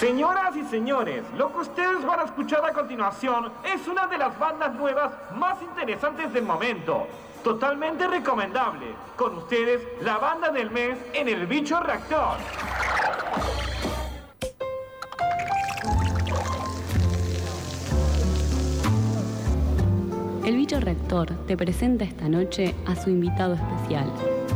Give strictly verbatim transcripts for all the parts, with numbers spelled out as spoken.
Señoras y señores, lo que ustedes van a escuchar a continuación es una de las bandas nuevas más interesantes del momento. Totalmente recomendable. Con ustedes, la banda del mes en El Bicho Reactor. El Bicho Reactor te presenta esta noche a su invitado especial.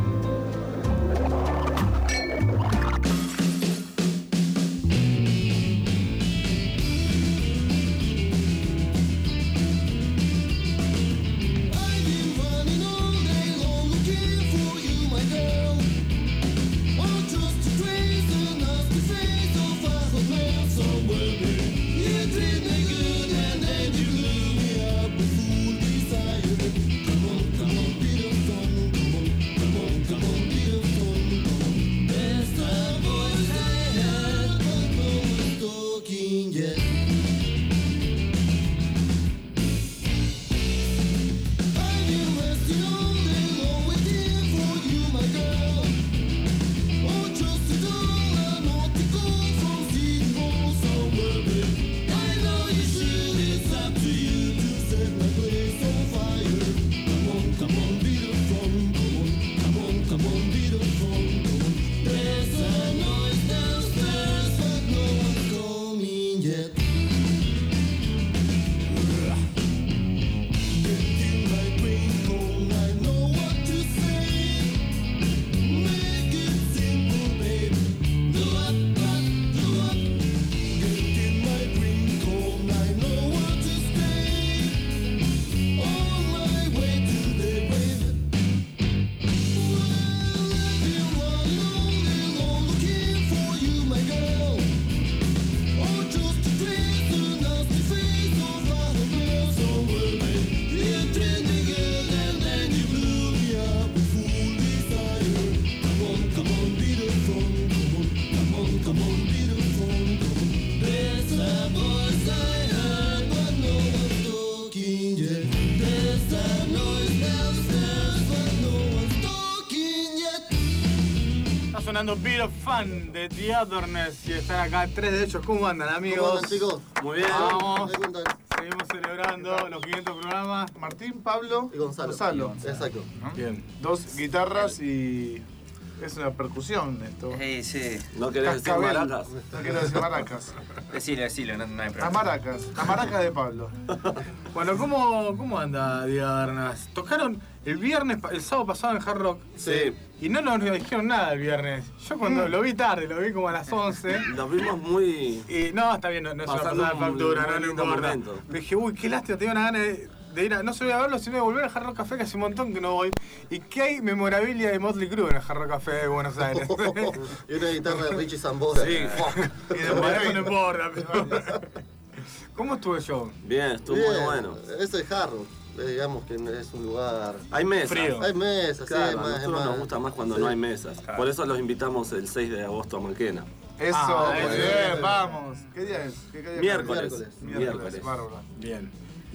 Sonando Beat of Fun de The Otherness y están acá tres de ellos. ¿Cómo andan, amigos? ¿Cómo andan, chicos? Muy bien. Vamos. ¿Qué cuentan? Seguimos celebrando los quinientos programas. Martín, Pablo Y Gonzalo. Gonzalo. Exacto. Bien, dos guitarras y es una percusión esto. Sí, sí. ¿No querés decir Cascabel. maracas? No quiero decir maracas. Decilo, decilo, no, no hay Las problema. maracas. Las maracas de Pablo. Bueno, ¿cómo, cómo anda The Otherness? Tocaron el viernes, el sábado pasado en Hard Rock. Sí. Y no nos dijeron nada el viernes. Yo cuando lo vi tarde, lo vi como a las once. Nos vimos muy... Y no, está bien, no, no es una Pasando pasada de un factura, muy no, no lindo importa. momento. Dije, uy, qué lástima, tenía una gana de, de ir a, no solo a verlo, sino de volver al Hard Rock Café, que hace un montón que no voy. ¿Y qué hay memorabilia de Motley Crue en el Hard Rock Café de Buenos Aires? Y una guitarra de Richie Sambora. Sí. Y de por eso no importa. Pero... ¿Cómo estuvo el show? Bien, estuvo Bien, muy bueno. Ese es Jarro. Digamos que es un lugar... Hay mesas. Frío. Hay mesas, Claro, sí, a más, nosotros más. nos gusta más cuando Sí. no hay mesas. Claro. Por eso los invitamos el seis de agosto a Manquena. Eso, Ah, muy muy bien, bien. vamos. ¿Qué día es? ¿Qué, qué día Miércoles. Miércoles. Miércoles. Bárbaro. Bien.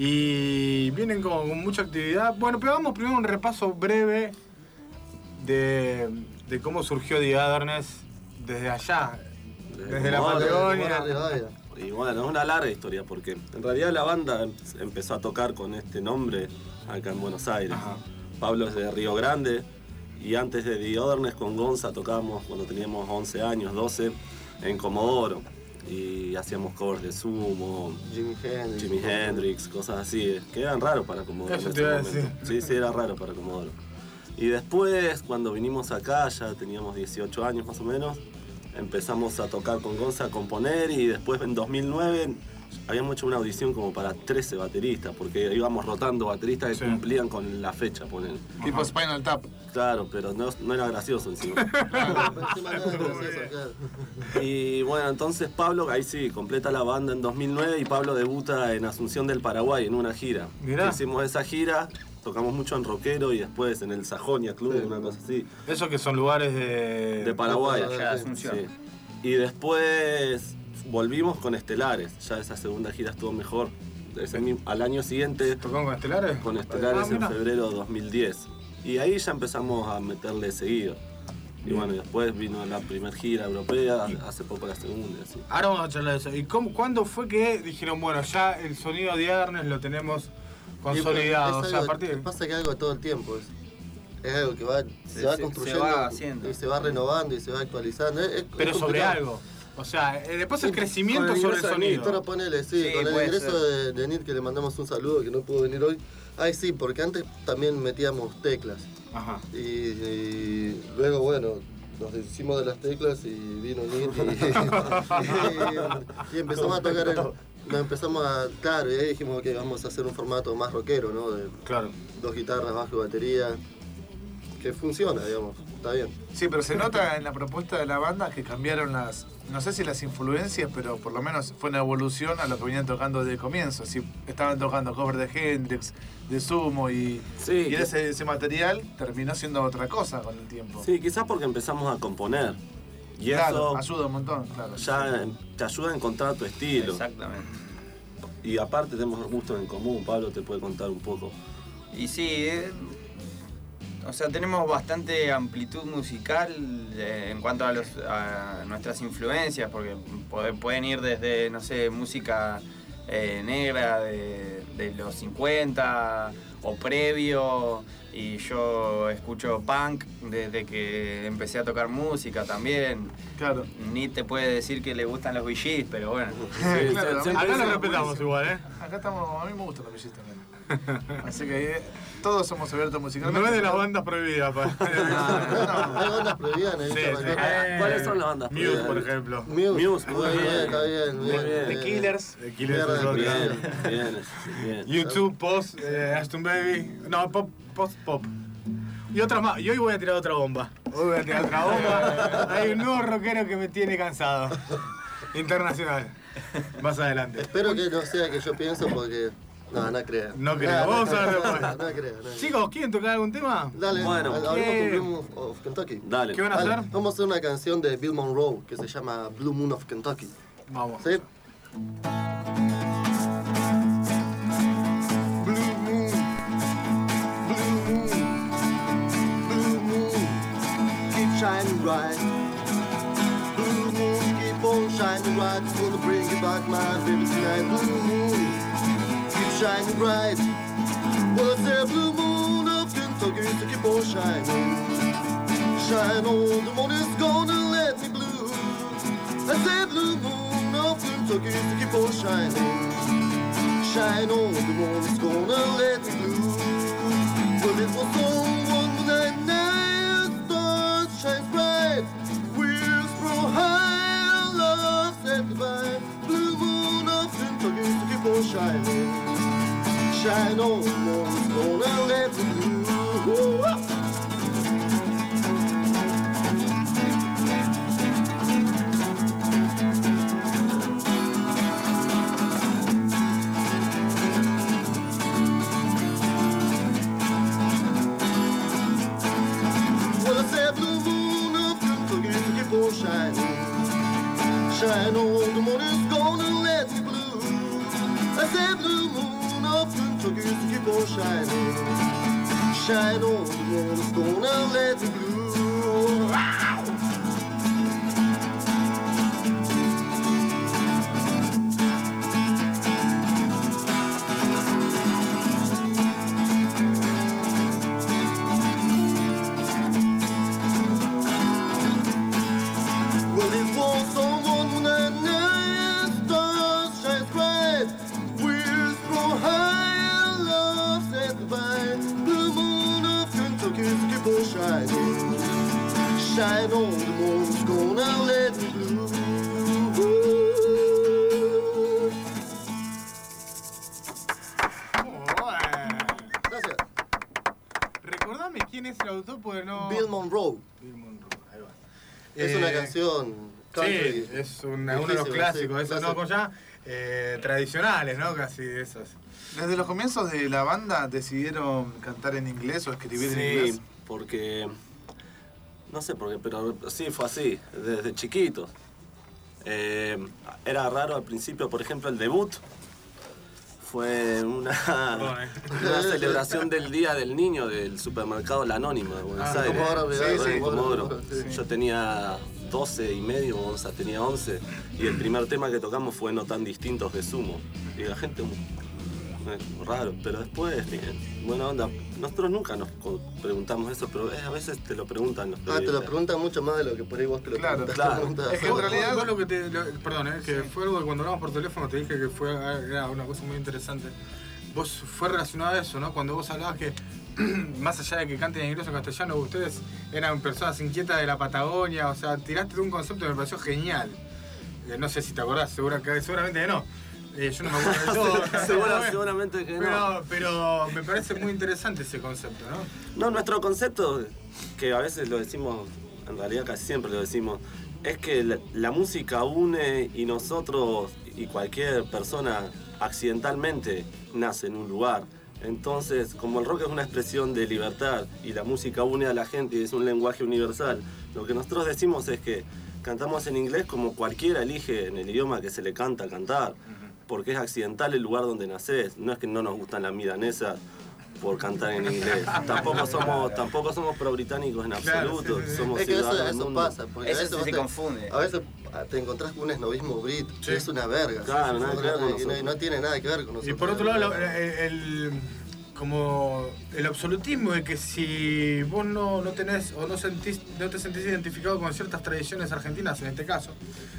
Y vienen con, con mucha actividad. Bueno, pero vamos primero un repaso breve de, de cómo surgió The Otherness desde allá, Desde desde la Comodoro, Patagonia. Rivadavia. Y bueno, es una larga historia porque en realidad la banda em- empezó a tocar con este nombre acá en Buenos Aires. Ajá. Pablo es de Río Grande y antes de The Otherness con Gonza tocábamos cuando teníamos once años, doce, en Comodoro. Y hacíamos covers de Sumo, Jimi Hendrix. Jimi Hendrix, cosas así, que eran raros para Comodoro. Eso en te ese iba a momento. Sí, sí, era raro para Comodoro. Y después, cuando vinimos acá, ya teníamos dieciocho años más o menos, empezamos a tocar con Gonza, a componer, y después en dos mil nueve habíamos hecho una audición como para trece bateristas, porque íbamos rotando bateristas que Sí. cumplían con la fecha, ponen. Tipo Spinal Tap. Claro, pero no, no era gracioso encima. Encima no es gracioso, claro. Y bueno, entonces Pablo, ahí sí, completa la banda en dos mil nueve y Pablo debuta en Asunción del Paraguay en una gira. Mirá. Hicimos esa gira, tocamos mucho en Rockero y después en el Sajonia Club, Sí. una cosa así, Esos que son lugares de... de Paraguay. Allá de Asunción. Sí. Y después volvimos con Estelares, ya esa segunda gira estuvo mejor. Ese mismo- al año siguiente ¿Tocaron con Estelares? con Estelares Ah, en mirá. febrero de dos mil diez. Y ahí ya empezamos a meterle seguido. Y bueno, y después vino la primera gira europea, hace poco la segunda y así. Ahora vamos a charlar de eso. ¿Y cómo, cuándo fue que dijeron, bueno, ya el sonido de Addernes lo tenemos consolidado? Es O sea, a algo- partir de... Pasa que algo todo el tiempo. Es, es algo que va, se, Se- va se- construyendo se va haciendo. y se va renovando y se va actualizando. Es- es- Pero es sobre complicado. algo. O sea, eh, después el Sí, crecimiento con el sobre el ingreso de sonido. Pero ponele, sí, Sí, con el puede ingreso ser. de, de Nid, que le mandamos un saludo, que no pudo venir hoy. Ay, sí, porque antes también metíamos teclas. Ajá. Y, y luego, bueno, nos deshicimos de las teclas y vino Nid y, y, y empezamos a tocar, el, nos empezamos a, claro, y ahí dijimos que vamos a hacer un formato más rockero, ¿no? De Claro. dos guitarras, bajo y batería, que funciona, digamos, está bien. Sí, pero se nota en la propuesta de la banda que cambiaron las, no sé si las influencias, pero por lo menos fue una evolución a lo que venían tocando desde el comienzo. Si estaban tocando covers de Hendrix, de Sumo y, Sí, y que- ese, ese material terminó siendo otra cosa con el tiempo. Sí, quizás porque empezamos a componer. Y Claro, eso ayuda un montón, claro. ya eh, te ayuda a encontrar tu estilo. Exactamente. Y aparte tenemos gustos en común, Pablo te puede contar un poco. Y sí, eh, o sea, tenemos bastante amplitud musical eh, en cuanto a, los, a nuestras influencias, porque pode- pueden ir desde, no sé, música eh, negra de, de los cincuenta o previo, y yo escucho punk desde que empecé a tocar música también. Claro. Ni te puede decir que le gustan los V Gs, pero bueno. Sí, Claro, se- a mí- Acá lo Sí, respetamos buenísimo. igual, ¿eh? Acá estamos, a mí me gustan los bellistas también. Así que eh, todos somos abiertos musicalmente. No es de las bandas prohibidas, pa. Hay bandas prohibidas, Sí, necesitan sí. recordar. Eh, ¿Cuáles son las bandas? Muse, por ejemplo. Muse, Muse, muy bien. está bien, Muy bien. bien. The Eh, Killers. The Killers Mierda, es otra. Bien, bien, bien. YouTube, Post, eh, Ashton Baby. No, Pop, Post Pop. Y otras más. Y hoy voy a tirar otra bomba. Hoy voy a tirar otra bomba. Hay un nuevo rockero que me tiene cansado. Internacional. Más adelante. Espero que no sea que yo pienso porque... No, no creo. No creo. No, Vamos no, a ver no, después. No, no creo, no creo. Chicos, ¿quieren tocar algún tema? Dale, Bueno, hablemos ¿qué? con Blue Moon of Kentucky. Dale. ¿Qué van a Dale, hacer? vamos a hacer una canción de Bill Monroe que se llama Blue Moon of Kentucky. Vamos. ¿Sí? Blue moon, blue moon, blue moon, keep shining bright. Blue moon, keep on shining bright. It's gonna bring you back my baby tonight. Blue moon, keep shining bright. Well, it's the blue moon of Kentucky, so keep on shining. Shine on, the moon is gonna let me blue. I say blue moon of Kentucky, so keep on shining. Shine on, the moon is gonna let me blue. Well, it was on one moonlight night, stars shine bright. Wheels grow high, love said goodbye. Blue moon of Kentucky, so keep on shining. Shine on, the moon is gonna let me blue. Woo-wah! Well, I said blue moon of Kentucky, so keep on shining. Shine on, the moon is gonna let me blue. I said blue moon of Kentucky, so keep on shining. Shine on, the moon is gonna let me blue. Wow! Well, it was on one moonlight night, stars shine bright, wheels grow high, and love said goodbye. Blue moon of Kentucky, so keep on shining. Shine on, the moon's gonna let me blue. Gracias. Recordame quién es el autor, porque no. Bill Monroe. Bill Monroe, ahí va. Es Eh, una canción country. Sí, es una- uno de los Difícil, clásicos, sí, esos no, clásico. como ya eh, tradicionales, ¿no? Casi de esos. Desde los comienzos de la banda decidieron cantar en inglés o escribir en Sí, inglés. porque. No sé por qué, pero sí fue así, desde chiquitos. Eh, era raro al principio, por ejemplo, el debut Fue una, una celebración del Día del Niño del supermercado La Anónima de Buenos Ah, Aires. Comodoro, Sí, ¿verdad? sí, Bueno, Comodoro. sí. Yo tenía doce y medio, Gonza tenía once, y el primer tema que tocamos fue No tan distintos de Sumo. Y la gente, eh, raro, pero después, bien, buena onda. Nosotros nunca nos co- preguntamos eso, pero eh, a veces te lo preguntan los Ah, te lo periodistas. preguntan mucho más de lo que por ahí vos te lo Claro, preguntás. claro. Te preguntas, Es que en Vos- realidad- vos lo que te, lo- perdón, eh, que fue algo que cuando hablamos por teléfono te dije que fue era una cosa muy interesante. Vos fue relacionado a eso, ¿no? Cuando vos hablabas que más allá de que canten en inglés o castellano, ustedes eran personas inquietas de la Patagonia, o sea, tiraste de un concepto que me pareció genial. Eh, no sé si te acordás, segura, que- seguramente que no. Eh, yo no me acuerdo de todo. Segura- seguramente que no. Pero, pero me parece muy interesante ese concepto, ¿no? No, nuestro concepto, que a veces lo decimos, en realidad casi siempre lo decimos, es que la, la música une y nosotros y cualquier persona accidentalmente nace en un lugar. Entonces, como el rock es una expresión de libertad y la música une a la gente y es un lenguaje universal, lo que nosotros decimos es que cantamos en inglés como cualquiera elige en el idioma que se le canta cantar, porque es accidental el lugar donde naces. No es que no nos gustan las milanesas por cantar en inglés. Tampoco somos, tampoco somos pro-británicos en Claro, absoluto. sí, sí, sí. Somos Es que eso, ciudadanos del eso mundo. pasa. Porque a Eso veces sí vos se te- confunde. A veces te encontrás con un esnovismo brit, Sí. que es una verga. Claro, ¿sí? nada que ver con y no, nosotros. y no tiene nada que ver con nosotros. Y por otro lado, lo- el, el- como el absolutismo de que si vos no, no tenés o no, sentís, no te sentís identificado con ciertas tradiciones argentinas, en este caso,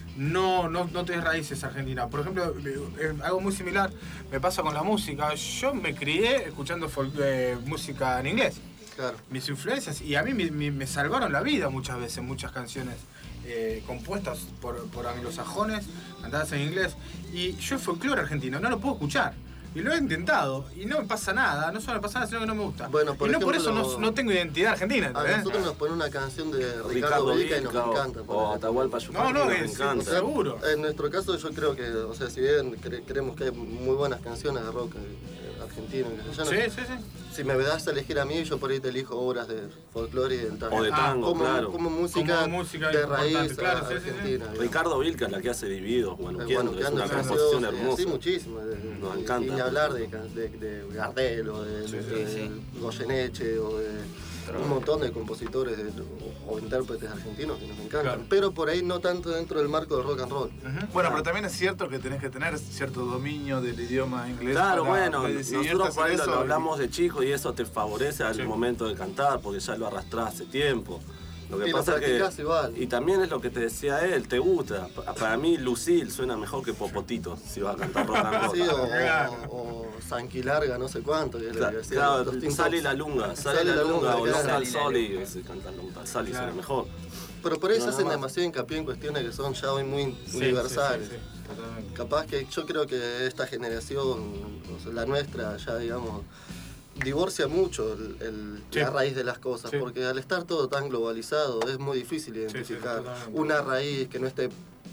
no, no, no tenés raíces argentinas. Por ejemplo, eh, algo muy similar me pasa con la música. Yo me crié escuchando fol- eh, música en inglés. Claro. Mis influencias, y a mí me, me- me salvaron la vida muchas veces, muchas canciones eh, compuestas por, por anglosajones, cantadas en inglés. Y yo el folclore argentino no lo puedo escuchar. Y lo he intentado, y no me pasa nada, no solo me pasa nada, sino que no me gusta. Bueno, por y no por eso ejemplo, no, no tengo identidad argentina, A ¿entendés? nosotros nos ponen una canción de Ricardo, Ricardo Vilca y nos Vilca o- encanta. o ponele. Atahualpa Yupanqui, No, no, nos es- encanta. o sea, seguro. En nuestro caso yo creo que, o sea, si bien cre- creemos que hay muy buenas canciones de rock eh, argentino y castellano, Sí, sí, sí. si me das a elegir a mí, yo por ahí te elijo obras de folclore y del tango. O de Ah, tango, como, claro. como música, Como música de importante, raíz claro, sí, sí, sí. argentina. digamos. Ricardo Vilca es la que hace Divididos, Eh, Guanuqueando, es una Precioso, composición y hermosa. Sí, muchísimo. de- de- Nos y- encanta. Y ni hablar de, can- de, de Gardel o de, Sí, de- sí, de sí. Goyeneche o de un montón de compositores de- o, o intérpretes argentinos que nos encantan. Claro. Pero por ahí no tanto dentro del marco del rock and roll. Ujú. Bueno, pero también es cierto que tenés que tener cierto dominio del idioma inglés. Claro, para bueno, decidirte nosotros hacer por ahí lo eso lo y- hablamos de chico y eso te favorece al Sí. momento de cantar porque ya lo arrastrás hace tiempo. Lo que Y lo pasa es practicás que. igual. Y también es lo que te decía él, te gusta. Pa- Para mí, Lucille suena mejor que Popotito si vas a cantar rock and roll. Sí, o, Claro. o, o Sanquilarga, no sé cuánto. Que es lo que Claro, decían claro, los Teen Sale Tops. la lunga, sale, Sale la la lunga, lunga, o claro. Long Tal Sale la Sol y lunga. ese cantan Long Tal Sol y Claro. suena mejor. Pero por ahí se No, hacen nada más. demasiado hincapié en cuestiones que son ya hoy muy Sí, universales. sí, sí, sí, totalmente. Capaz que yo creo que esta generación, o sea, la nuestra, ya digamos, divorcia mucho el, el- Sí. la raíz de las cosas, Sí. porque al estar todo tan globalizado es muy difícil identificar totalmente. una raíz que no esté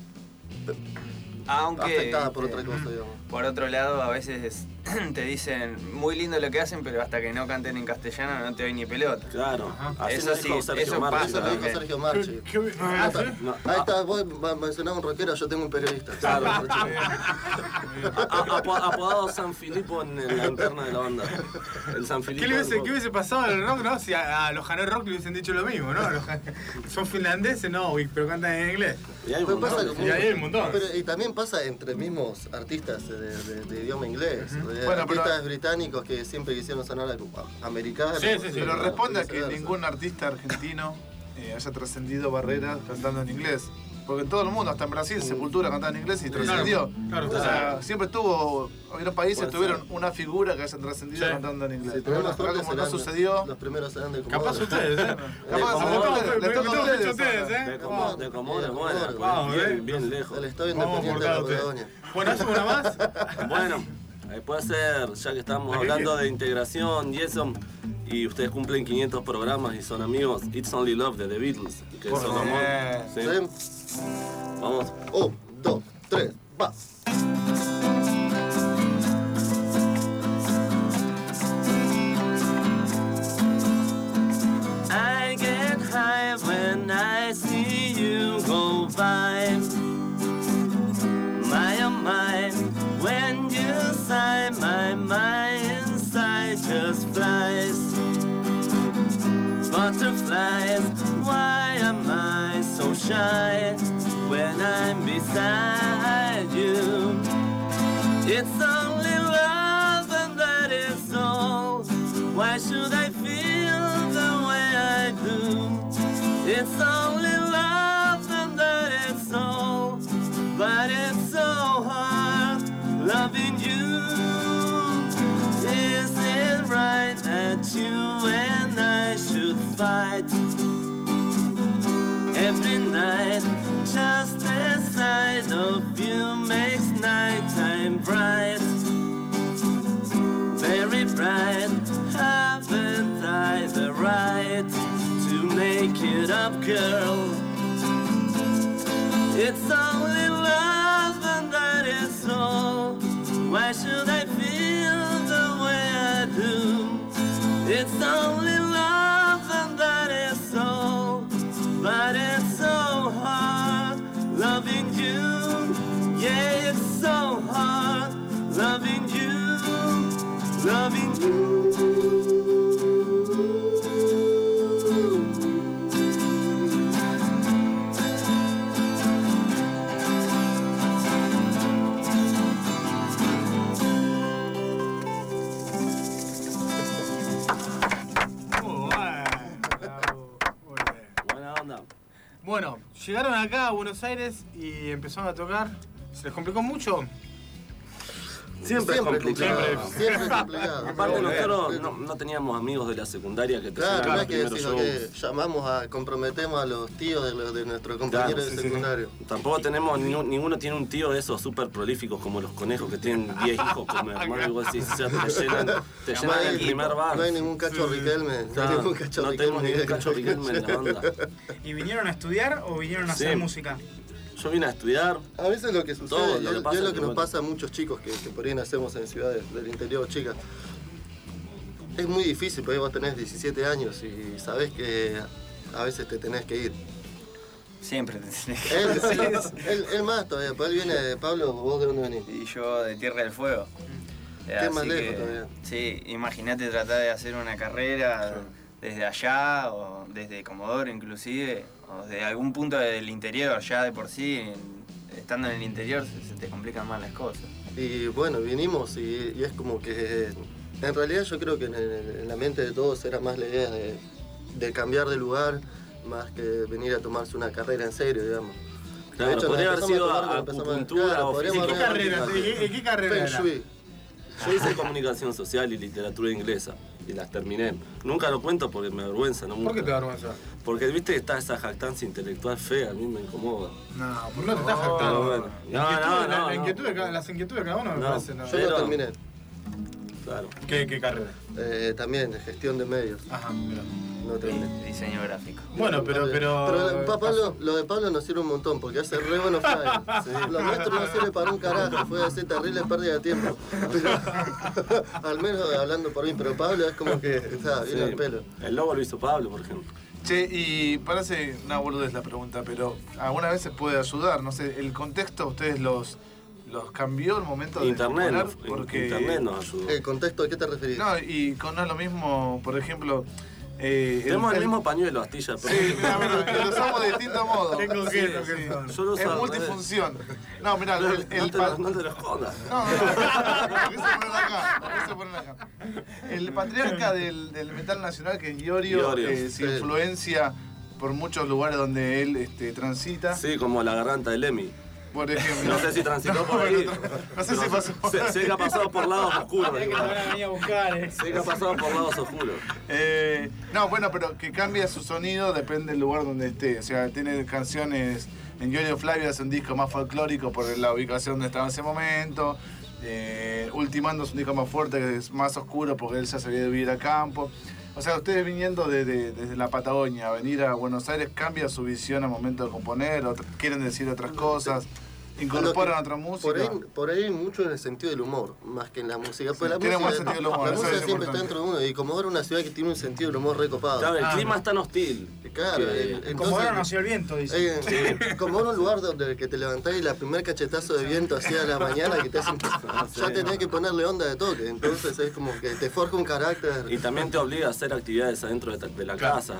Aunque, afectada por viste, otra cosa, digamos. por otro lado, a veces te dicen muy lindo lo que hacen, pero hasta que no canten en castellano no te doy ni pelota. Claro, Ajá. así Eso nos dijo sí, Sergio eso Marchi. pasa, Eso lo dijo ¿no? Sergio Marchi. ¿Qué- qué- ah, ¿sí? No, Ahí está, vos mencionabas un rockero, yo tengo un periodista. Claro. Ah, a- a- apo- apodado San Filipo en la interna de la banda. El San Filipo. ¿Qué, le hubiese, del ¿Qué hubiese pasado al rock, no? Si a, a los Hanoi Rock le hubiesen dicho lo mismo, ¿no? Los Han- son finlandeses, no, pero cantan en inglés. Y hay un Pero pasa montón. como- Y ahí hay un montón. Pero- y también pasa entre mismos artistas de, de- de idioma inglés, de Bueno, artistas pero- británicos que siempre quisieron sonar a- americanos. Sí, sí, sí. Pero responde a que viceversa. ningún artista argentino eh, haya trascendido barreras cantando en inglés. Porque todo el mundo, hasta en Brasil, Sepultura cantaba en inglés y trascendió. claro, O sea, claro. siempre tuvo, los países Puede tuvieron ser. una figura que hayan trascendido Sí. cantando en inglés. Si tenemos Acá suerte, como no serán sucedió, los primeros serán de Capaz Comodoro. ustedes, ¿eh? capaz De les Comodoro. toca- les Me- me toca a toca ustedes mucho a ustedes, ahora. ¿eh? De Comodoro, de Comodoro, bueno, Comodoro. Vamos, bien, eh. bien lejos. Del Estado Vamos Independiente de la por ustedes. Patagonia. Bueno, ¿hacemos una más? Bueno, eh, puede ser, ya que estamos ¿A qué hablando quieres? de integración y eso, y ustedes cumplen quinientos programas y son amigos, It's Only Love de The Beatles, que Por son amor. bien. ¿Sí? ¿Sí? Vamos. Un, dos, tres, va. I get high when I see you go by. My oh my, when you sigh, my eyes. Why am I so shy when I'm beside you? It's only love and that is all. Why should I feel the way I do? It's only love and that is all. But it's so hard loving you. Is it right that you and I should fight every night? Just the sight of you makes nighttime bright, very bright. Haven't I the right to make it up, girl? It's only love and that is all. Why should I feel the way I do? It's only love and that is all. But it's so hard loving you. Yeah, it's so hard loving you, loving you. Bueno, llegaron acá a Buenos Aires y empezaron a tocar. ¿Se les complicó mucho? Siempre, Siempre es complicado. complicado, siempre es complicado. Aparte Pero, nosotros eh, no, no teníamos amigos de la secundaria que te Claro, llevaban no a es que los decir primeros que shows. llamamos a, comprometemos a los tíos de, los, de nuestros compañeros Claro, de sí, secundario. Tampoco tenemos, ni- ninguno tiene un tío de esos súper prolíficos como los conejos que tienen diez hijos como hermano y vos decís, o sea, te llenan, te No llenan hay- el primer bar. No hay ningún cacho Riquelme. No hay Claro, ningún cacho no tenemos Riquelme. ningún cacho Riquelme en la banda. ¿Y vinieron a estudiar o vinieron a Sí. hacer música? Yo vine a estudiar. A veces lo que sucede, Todo, y lo que es- pasa y es lo es que que, nos bueno. pasa a muchos chicos que, que por ahí nacemos en ciudades del interior, chicas. Es muy difícil, porque vos tenés diecisiete años y sabés que a veces te tenés que ir. Siempre te tenés que Él, decir. él, él más todavía, pues él viene de Pablo, ¿vos de dónde venís? Y yo de Tierra del Fuego. Qué más lejos todavía. Sí, imagínate tratar de hacer una carrera desde allá o desde Comodoro inclusive, o de algún punto del interior, ya de por sí, en- estando en el interior se, se te complican más las cosas. Y bueno, vinimos y, y es como que, en realidad yo creo que en, el- en la mente de todos era más la idea de, de cambiar de lugar, más que venir a tomarse una carrera en serio, digamos. Claro, De hecho, nos podría haber empezamos sido tomar a- cuando empezamos acupuntura claro, o podríamos ¿Y qué física. haber- carrera? ¿Y qué, y qué carrera Feng era? Shui. Yo hice comunicación social y literatura inglesa y las terminé. Nunca lo cuento porque me avergüenza, ¿no? ¿Por qué te da vergüenza? Porque viste que está esa jactancia intelectual fea, a mí me incomoda. No, ¿por qué no te estás Pero jactando? bueno. La No, inquietud- no, la- no, la no. inquietud de cada- Las inquietudes de cada uno me No. parece. No. Yo Pero- lo terminé. Claro. ¿Qué, ¿Qué carrera? Eh, también de gestión de medios. Ajá, mira. No terminé. Diseño gráfico. Bueno, pero. Pero, Pero pa- Pablo, lo de Pablo nos sirve un montón porque hace re buenos flyers. Lo nuestro no sirve para un carajo, fue así terrible pérdida de tiempo. Pero, al menos hablando por mí, pero Pablo es como que está bien Sí. al pelo. El logo lo hizo Pablo, por ejemplo. Che, y parece una boludez la pregunta, pero alguna vez se puede ayudar. No sé, el contexto a ustedes los, los cambió el momento de Internet, componer, nos, porque Internet nos ayudó. ¿El contexto a qué te referís? no, y con no es lo mismo, por ejemplo, eh, Tenemos el mismo pañuelo, Astilla, pero... Sí, mira, bueno, lo usamos de distinto modo. Qué coqueto Sí, que sí. son. Yo lo uso Es al multifunción. No, mirá, No, el, el no, te, pa- lo- no te lo escondas. No, no, no. Lo quise poner acá. Lo quise poner acá. El patriarca del, del metal nacional, que es Iorio, Iorio, eh, se sí. influencia por muchos lugares donde él este, transita. Sí, como la garganta del Emi. Por ejemplo. No sé si transitó No, por ahí. no, no sé si pasó por Sé, sé que ha pasado por lados oscuros. Mirá que digo. te van a venir a buscar, eh. Sé que ha pasado por lados oscuros. Eh, no, bueno, pero que cambia su sonido depende del lugar donde esté. O sea, tiene canciones. En Iorio Flavio es un disco más folclórico por la ubicación donde estaba en ese momento. Eh, Ultimando es un disco más fuerte, que es más oscuro porque él ya se había de vivir a campo. O sea, ustedes viniendo de- de- desde la Patagonia a venir a Buenos Aires, ¿cambia su visión al momento de componer? ¿O quieren decir otras cosas? ¿Incorporan otra música? Por ahí, por ahí mucho en el sentido del humor, más que en la música. Pues la tiene música, buen sentido del humor, la eso música es siempre está importante. dentro de uno y Comodoro es una ciudad que tiene un sentido del humor recopado. Claro, el Ah, clima no. es tan hostil. Claro, que- el- entonces- Comodoro nació el viento, dice. Eh, como en un lugar donde que te levantás y la primer cachetazo de viento hacía a la mañana que te hacen, ya tenés que ponerle onda de toque, entonces es como que te forja un carácter. Y también te obliga a hacer actividades adentro de, ta- de la casa.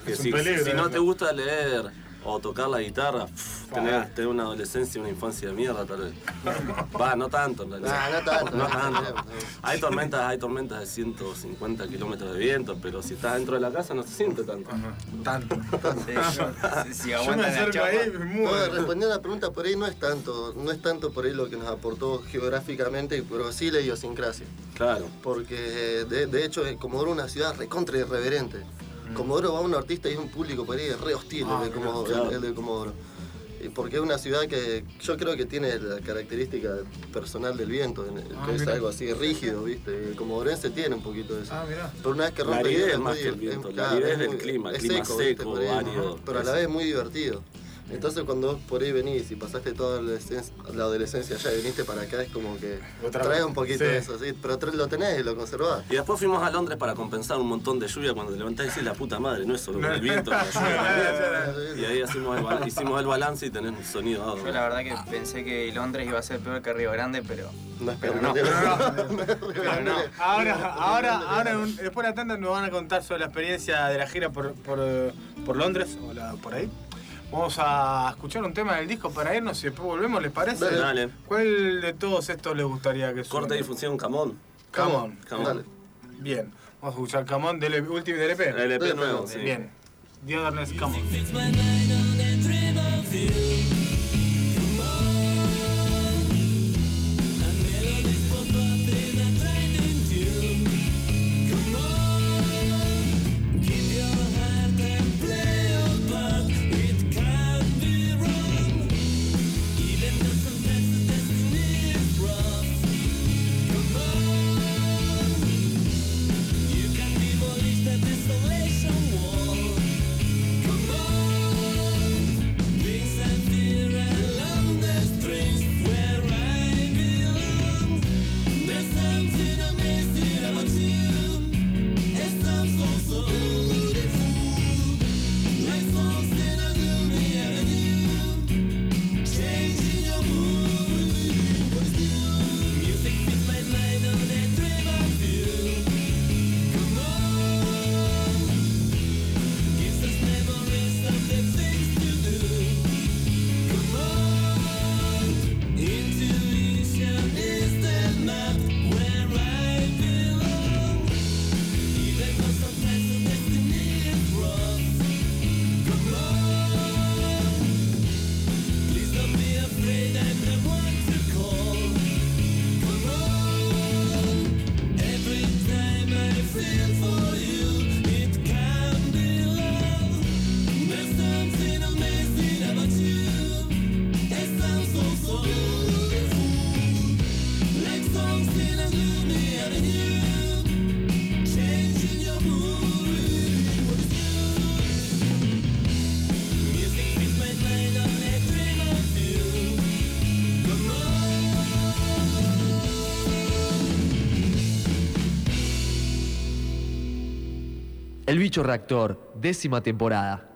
Que Es un si, peligro, si no ¿no? te gusta leer o tocar la guitarra, pff, tener, tener una adolescencia y una infancia de mierda tal vez. Va, no tanto en realidad. Nah, no tanto. No tanto. Hay tormentas, hay tormentas de ciento cincuenta kilómetros de viento, pero si estás dentro de la casa no se siente tanto. Tanto. Sí, yo- si Yo me aguantan la acerco chapa. ahí y me No, muero. respondiendo a la pregunta, por ahí no es tanto, no es tanto por ahí lo que nos aportó geográficamente, pero sí la idiosincrasia. Claro. Porque de, de hecho Comodoro es una ciudad recontra irreverente. Comodoro va a un artista y es un público por ahí re hostil Ah, el, de Comodoro, claro. el, el de Comodoro. Y porque es una ciudad que yo creo que tiene la característica personal del viento, en- Ah, que es mirá. algo así rígido, ¿viste? El comodorense tiene un poquito de eso. Ah, mirá. Pero una vez que La rompe aridez hielo, más muy- que el viento, es- la claro, aridez es del muy- clima, es clima ¿viste? seco, Por ahí, árido. pero a la vez muy divertido. Entonces cuando vos por ahí venís y pasaste toda la adolescencia, la adolescencia allá y viniste para acá, es como que Otra trae vez. un poquito Sí. de eso, ¿sí? Pero tra- lo tenés y lo conservás. Y después fuimos a Londres para compensar un montón de lluvia cuando te levantás y decís la puta madre, no es solo el viento, la lluvia también. Y ahí hicimos el, ba- hicimos el balance y tenés un sonido dado. Yo la verdad que pensé que Londres iba a ser peor que Río Grande, pero... No es Pero peor, no. que- Pero no. Ahora, ahora, ahora un- después de la tanda nos van a contar sobre la experiencia de la gira por, por, eh, por Londres o la- por ahí. Vamos a escuchar un tema del disco para irnos y después volvemos, ¿les parece? Dale. Dale. ¿Cuál de todos estos les gustaría que suene? Corte de difusión, camón. Come on. Come on. Dale. Bien. Vamos a escuchar Come on del último del E P. El E P nuevo, sí. Bien. The Otherness, Come on. El Bicho Reactor, décima temporada.